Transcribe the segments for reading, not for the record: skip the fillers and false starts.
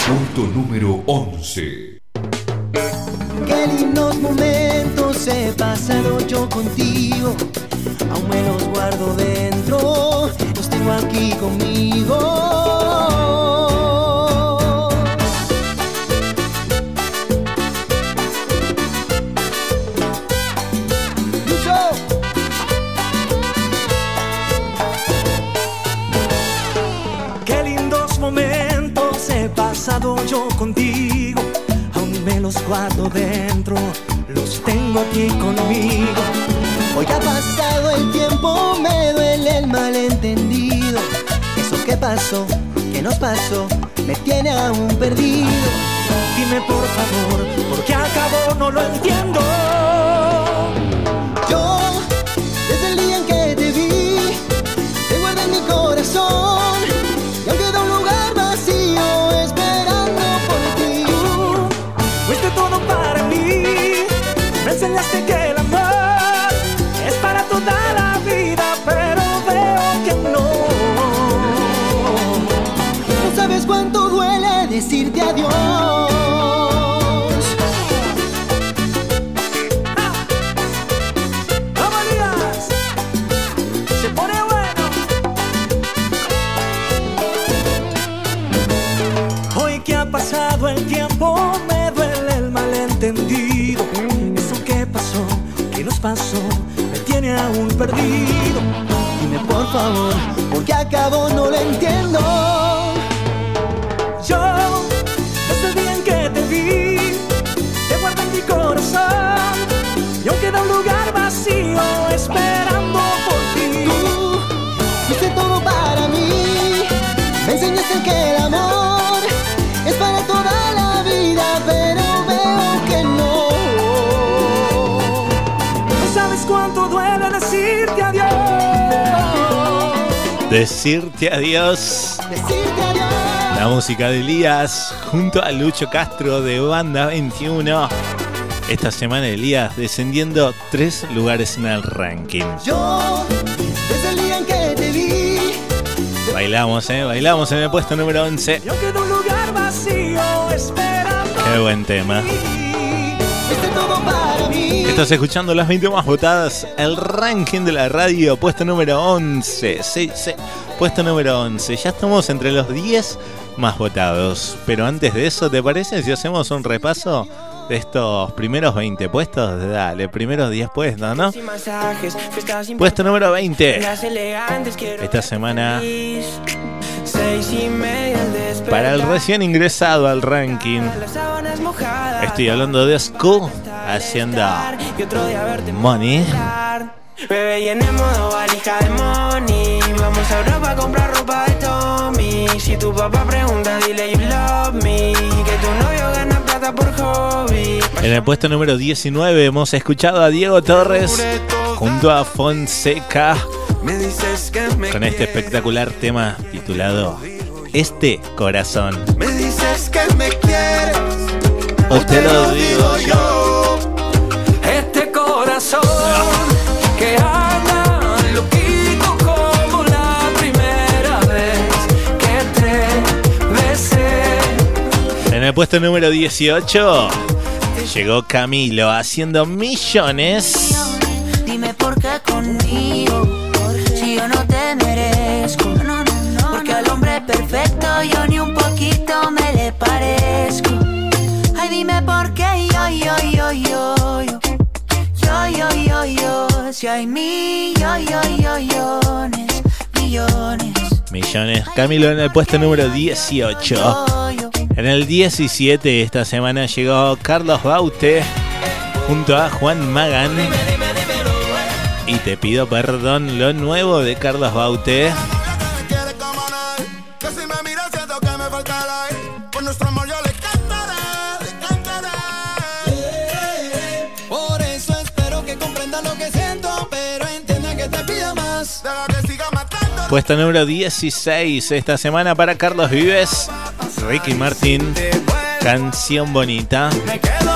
Puesto número 11. Qué lindos momentos he pasado yo contigo, aún me los guardo dentro, los tengo aquí conmigo. Qué lindos momentos he pasado yo contigo, aún me los guardo dentro, los tengo aquí conmigo. Hoy ha pasado el tiempo, me duele el malentendido. Eso que pasó, que nos pasó, me tiene aún perdido. Dime por favor, ¿por qué acabó? No lo entiendo. Yo, desde el día en que te vi, te guardé en mi corazón, y aún queda un lugar vacío esperando por ti. Fuiste todo para mí, me enseñaste que el amor es para toda la vida, pero veo que no. No sabes cuánto duele decirte adiós. Se pone bueno. Hoy que ha pasado el tiempo, me duele el malentendido. Eso que pasó, que nos pasó, me tiene aún perdido. Dime por favor, ¿por qué acabó? No lo entiendo. Yo, desde el día en que te vi, te guardé en mi corazón, y aún queda un lugar vacío esperando por ti. Tú fuiste todo para mí, me enseñaste que el amor es para toda la vida, pero veo que no. No sabes cuánto duele decirte adiós. Decirte adiós. Decirte adiós. La música de Elías junto a Lucho Castro de Banda 21. Esta semana Elías descendiendo 3 lugares en el ranking. Yo, desde el día en que te vi, Bailamos en el puesto número 11. Yo quedo un lugar vacío esperando. Qué buen tema. fuiste todo para mí. Estás escuchando las 20 más votadas, el ranking de la radio, puesto número 11. Sí, puesto número 11. Ya estamos entre los 10 más votados. Pero antes de eso, ¿te parece si hacemos un repaso de estos primeros 20 puestos? Dale, primeros 10 puestos, ¿no? Puesto número 20. Esta semana, para el recién ingresado al ranking, estoy hablando de School haciendo Money. Bebé, llenemos valija de money. Vamos a Europa a comprar ropa de Tommy. Si tu papá pregunta, dile you love me. Que tu novio gana plata por hobby. En el puesto número 19 hemos escuchado a Diego Torres junto a Fonseca con este espectacular tema titulado Este Corazón. Me dices que me quieres, o te lo digo yo. Este corazón que anda loquito como la primera vez que te besé. En el puesto número 18 llegó Camilo haciendo Millones. Dime por qué conmigo, si yo no te merezco. Porque al hombre perfecto yo ni un poquito me le parezco. Ay, dime por qué yo. Si hay millones. Camilo en el puesto número 18. En el 17 esta semana llegó Carlos Baute junto a Juan Magán. Y te pido perdón, lo nuevo de Carlos Baute. Por eso espero que comprenda lo que siento, pero entienda que te pido más. Puesto número 16 esta semana para Carlos Vives, Ricky Martin, Canción Bonita. me quedo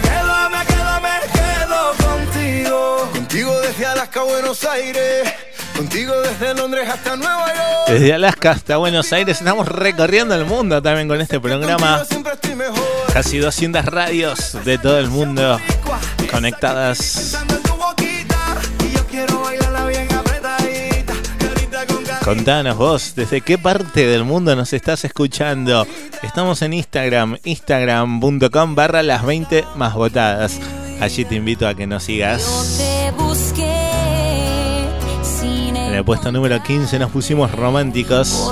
contigo. Contigo desde Alaska a Buenos Aires. Contigo desde Londres hasta Nueva York. Desde Alaska hasta Buenos Aires estamos recorriendo el mundo también con este programa. Casi 200 radios de todo el mundo conectadas. Contanos vos, ¿desde qué parte del mundo nos estás escuchando? Estamos en Instagram, instagram.com/las20 más votadas. Allí te invito a que nos sigas. En el puesto número 15 nos pusimos románticos.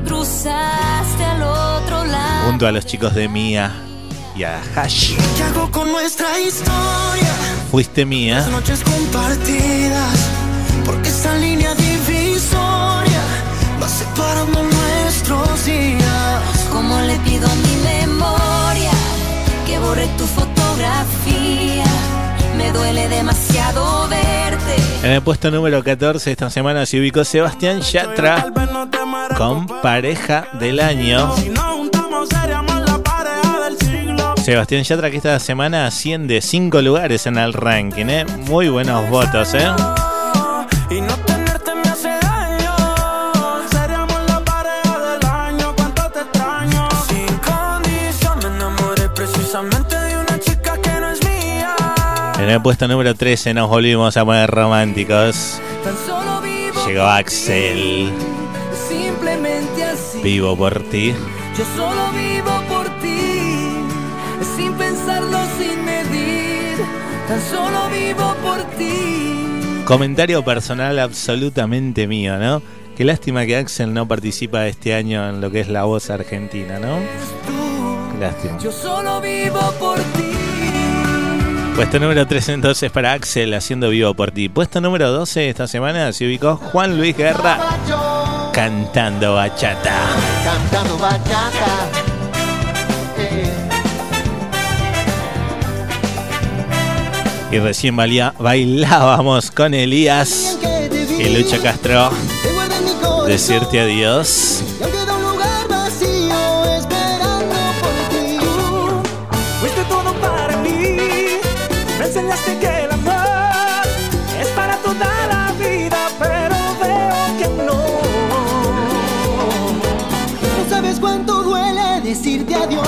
Junto a los chicos de Mía y a Hash. ¿Qué hago con nuestra historia? Fuiste mía. Las noches compartidas, porque esa línea divisoria va separando nuestros días. Como le pido a mi memoria que borre tu fotografía, me duele demasiado verte. En el puesto número 14 esta semana se ubicó Sebastián Yatra con Pareja del Año. Sebastián Yatra que esta semana asciende 5 lugares en el ranking, muy buenos votos, Y no tenerte me hace daño. Seríamos la pareja del año. Cuánto te extraño. Sin condición me enamoré precisamente de una chica que no es mía. En el puesto número 13 nos volvimos a poner románticos. Tan solo vivo. Llegó Axel. Simplemente así. Vivo por ti. Yo solo vivo por ti. Sin pensarlo, sin medir. Tan solo vivo por ti. Comentario personal absolutamente mío, ¿no? Qué lástima que Axel no participa este año en lo que es La Voz Argentina, ¿no? Qué lástima. Yo solo vivo por ti. Puesto número 13 entonces para Axel haciendo Vivo por ti. Puesto número 12 esta semana se ubicó Juan Luis Guerra cantando bachata. Cantando bachata. Y recién bailábamos con Elías y Lucho Castro. Decirte adiós. Fuiste todo para mí. Me enseñaste que el amor es para toda la vida, pero veo que no. No sabes cuánto duele decirte adiós.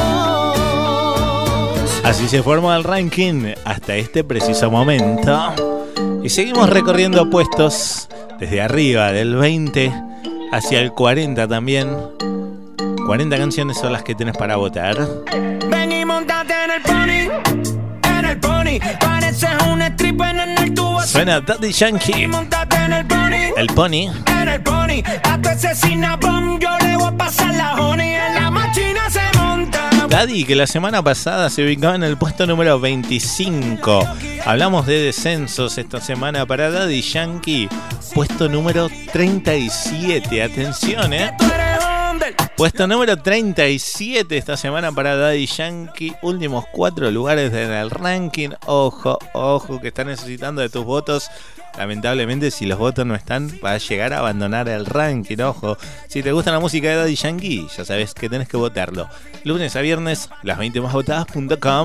Así se formó el ranking hasta este preciso momento. Y seguimos recorriendo puestos desde arriba, del 20 hacia el 40 también. 40 canciones son las que tenés para votar. Ven y montate en el pony, pareces un stripper en el tubo. Suena Daddy Yankee. Montate en el pony, El Pony. a tu asesina bomb yo le voy a pasar la honey, en la máquina se monta. Daddy, que la semana pasada se ubicaba en el puesto número 25. Hablamos de descensos esta semana para Daddy Yankee. Puesto número 37. Atención, Puesto número 37 esta semana para Daddy Yankee. Últimos 4 lugares en el ranking. Ojo, ojo, que está necesitando de tus votos. Lamentablemente, si los votos no están, va a llegar a abandonar el ranking. Ojo, si te gusta la música de Daddy Yankee, ya sabes que tenés que votarlo. Lunes a viernes, las20másvotadas.com.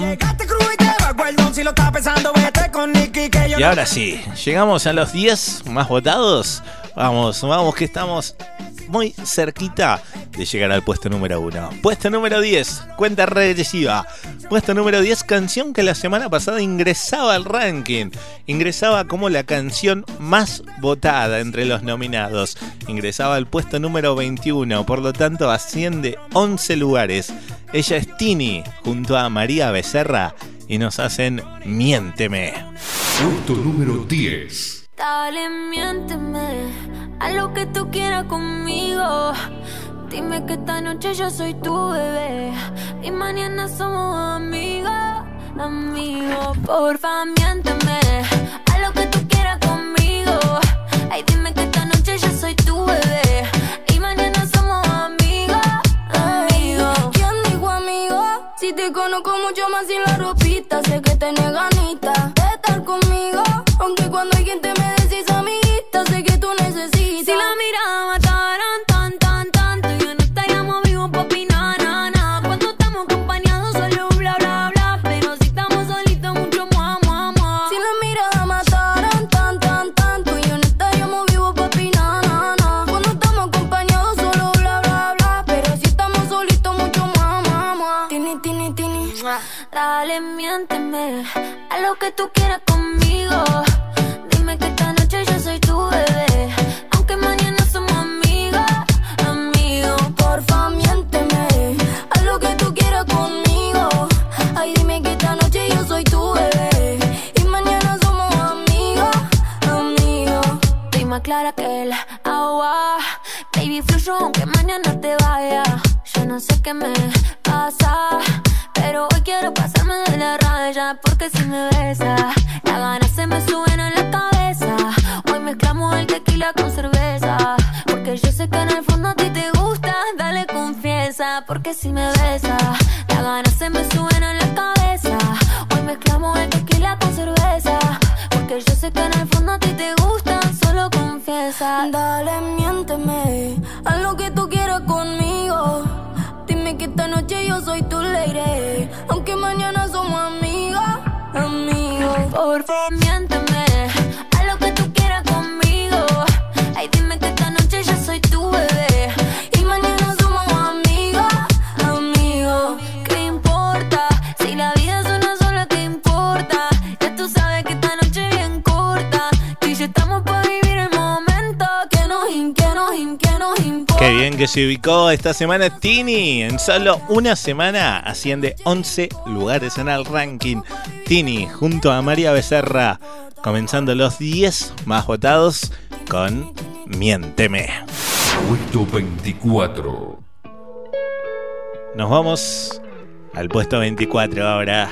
Y ahora sí, llegamos a los 10 más votados. Vamos, que estamos muy cerquita de llegar al puesto número 1. Puesto número 10, cuenta regresiva. Puesto número 10, canción que la semana pasada ingresaba al ranking. Ingresaba como la canción más votada entre los nominados. Ingresaba al puesto número 21, por lo tanto asciende 11 lugares. Ella es Tini, junto a María Becerra, y nos hacen Miénteme. Puesto número 10. Dale, miénteme, haz lo que tú quieras conmigo. Dime que esta noche yo soy tu bebé y mañana somos amigos, amigos. Porfa, miénteme, haz lo que tú quieras conmigo. Ay, dime que esta noche yo soy tu bebé y mañana somos amigos, amigos. ¿Quién dijo amigo? Si te conozco mucho más sin la ropita, sé que tenés ganita de estar conmigo. Aunque cuando alguien te me decís amiguita, sé que tú necesitas. Si la mirada mataran tanto, yo no estaríamos vivos pa' opinar, na. Cuando estamos acompañados solo bla, bla, bla. Pero si estamos solitos mucho mua, mua, mua. Si la mirada mataran tanto, yo no estaríamos vivos pa' opinar. Dale, miénteme, a lo que tú quieras conmigo. Dime que esta noche yo soy tu bebé, aunque mañana somos amigos. Amigo, porfa, miénteme, a lo que tú quieras conmigo. Ay, dime que esta noche yo soy tu bebé y mañana somos amigos. Amigo, estoy más clara que el agua. Baby, fluyo aunque mañana te vaya. Yo no sé qué me pasa, pero hoy quiero pasarme de la raya. Porque si me besas, las ganas se me suben a la cabeza. Hoy mezclamos el tequila con cerveza, porque yo sé que en el fondo a ti te gusta. Dale, confiesa, porque si me besas, las ganas se me suben a la cabeza. Hoy mezclamos el tequila con cerveza, porque yo sé que en el fondo a ti te gusta. Solo confiesa. Dale, miénteme, haz lo que tú quieras conmigo. Dime que esta noche yo soy tu lady, aunque mañana somos amigos. Amigos, por favor, miénteme, haz lo que tú quieras conmigo. Ay, dime que esta noche yo soy tu bebé y mañana somos amigos. Amigos, ¿qué importa? Si la vida es una sola, ¿qué importa? Ya tú sabes que esta noche es bien corta, y ya estamos para vivir el momento que nos importa. Qué bien que se ubicó esta semana Tini. En solo una semana asciende 11 lugares en el ranking. Tini junto a María Becerra, comenzando los 10 más votados con Miénteme. Puesto 24. Nos vamos al puesto 24 ahora.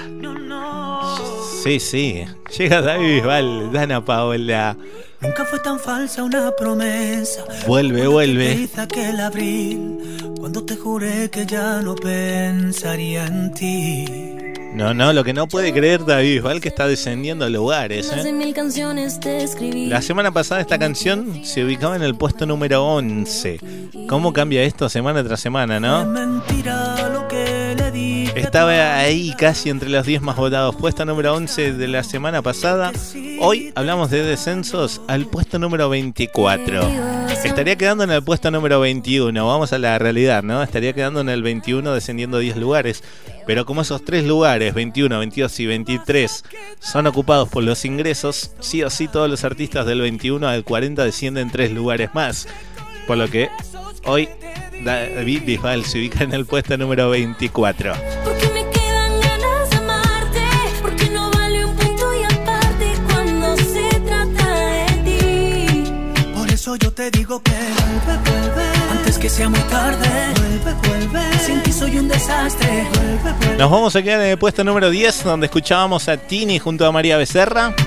Sí, llega David Bisbal, Dana Paola. Nunca fue tan falsa una promesa. Vuelve. Te hice aquel abril, cuando te juré que ya no pensaría en ti. No, lo que no puede creer David Bisbal, que está descendiendo lugares, Más de 1000 canciones te escribí. La semana pasada esta canción se ubicaba en el puesto número 11. ¿Cómo cambia esto semana tras semana, no? Es mentira lo que le dije. Estaba ahí casi entre los 10 más votados. Puesto número 11 de la semana pasada. Hoy hablamos de descensos al puesto número 24. Estaría quedando en el puesto número 21. Vamos a la realidad, ¿no? Estaría quedando en el 21, descendiendo 10 lugares. Pero como esos 3 lugares, 21, 22 y 23, son ocupados por los ingresos, sí o sí todos los artistas del 21 al 40 descienden 3 lugares más. Por lo que hoy David Bisbal se ubica en el puesto número 24. Porque me quedan ganas de amarte, porque no vale un punto y aparte cuando se trata de ti. Por eso yo te digo que vuelve, antes que sea muy tarde. Vuelve, sin ti soy un desastre. Vuelve. Nos vamos a quedar en el puesto número 10, donde escuchábamos a Tini junto a María Becerra.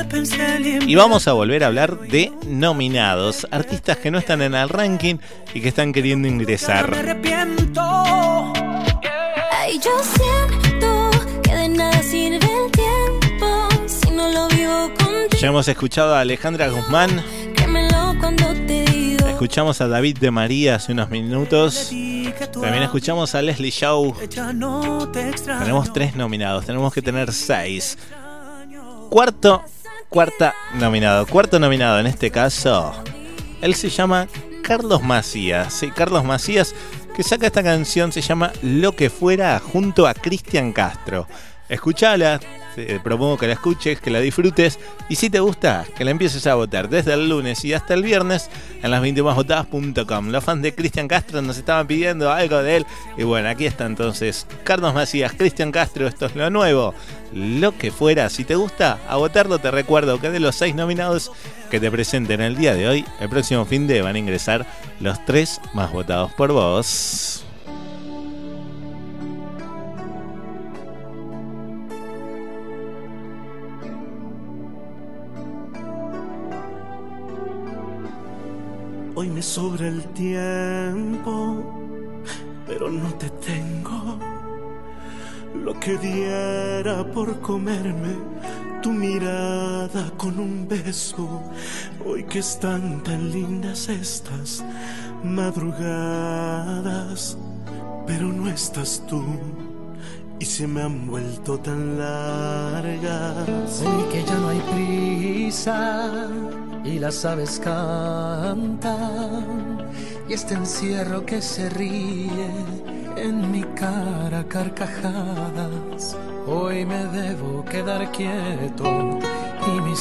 Y vamos a volver a hablar de nominados, artistas que no están en el ranking y que están queriendo ingresar. Me arrepiento. Ay, yo siento que de nada sirve el tiempo si no lo vivo contigo. Ya hemos escuchado a Alejandra Guzmán. Créemelo cuando te digo. Escuchamos a David de María hace unos minutos. También escuchamos a Leslie Shaw. Tenemos 3 nominados, tenemos que tener 6. Cuarto nominado en este caso, él se llama Carlos Macías. Sí, Carlos Macías, que saca esta canción, se llama Lo que fuera, junto a Cristian Castro. Escuchala, te propongo que la escuches, que la disfrutes, y si te gusta, que la empieces a votar desde el lunes y hasta el viernes en las20másvotadas.com. Los fans de Cristian Castro nos estaban pidiendo algo de él, y bueno, aquí está entonces Carlos Macías, Cristian Castro, esto es lo nuevo, Lo que fuera. Si te gusta, a votarlo. Te recuerdo que de los 6 nominados que te presenten el día de hoy, el próximo fin de van a ingresar los 3 más votados por vos. Hoy me sobra el tiempo, pero no te tengo. Lo que diera por comerme tu mirada con un beso. Hoy que están tan lindas estas madrugadas, pero no estás tú y se me han vuelto tan largas. Hoy que ya no hay prisa y las aves cantan, y este encierro que se ríe en mi cara carcajadas. Hoy me debo quedar quieto y mis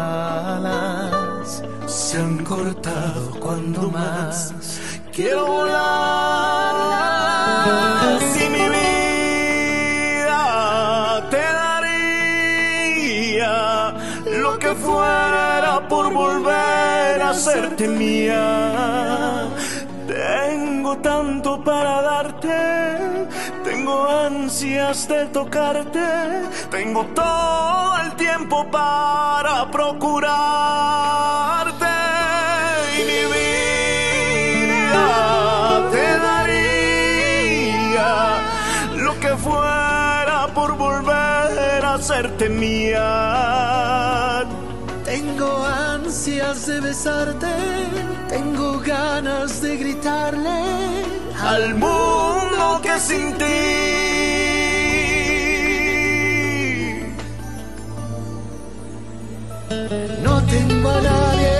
alas se han cortado cuando más quiero volar. Si mi vida te daría lo que fuera por volver a serte mía. Tengo tanto para darte, tengo ansias de tocarte, tengo todo el tiempo para procurarte. Y mi vida te daría lo que fuera por volver a serte mía. Tengo ansias de besarte, tengo ganas de gritarle al mundo que sin ti no tengo a nadie.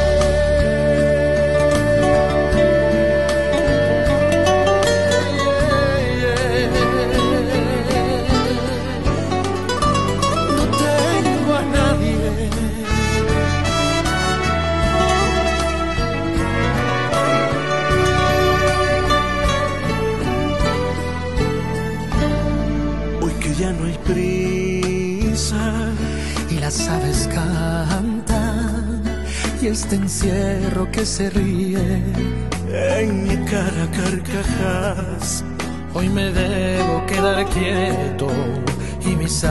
No tengo a nadie. Ya no hay prisa y las aves cantan y este encierro que se ríe en mi cara carcajadas. Hoy me debo quedar quieto y mis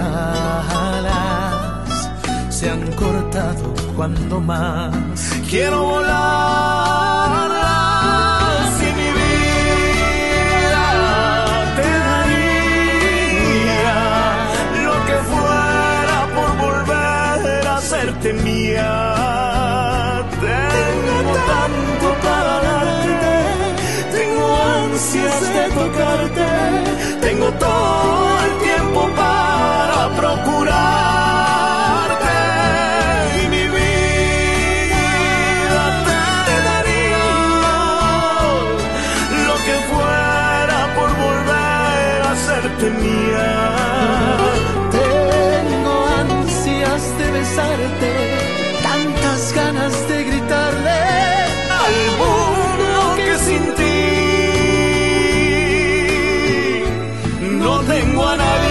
alas se han cortado cuando más quiero volar. Si mi vida te daría lo que fuera por volver a serte mía. Tengo tanto para darte, tengo ansias de tocarte, tengo todo el tiempo para procurarte. Y mi vida te daría lo que fuera por volver a serte mía. Tengo ansias de besarte, tantas ganas de gritarle al mundo que sin ti no tengo a nadie.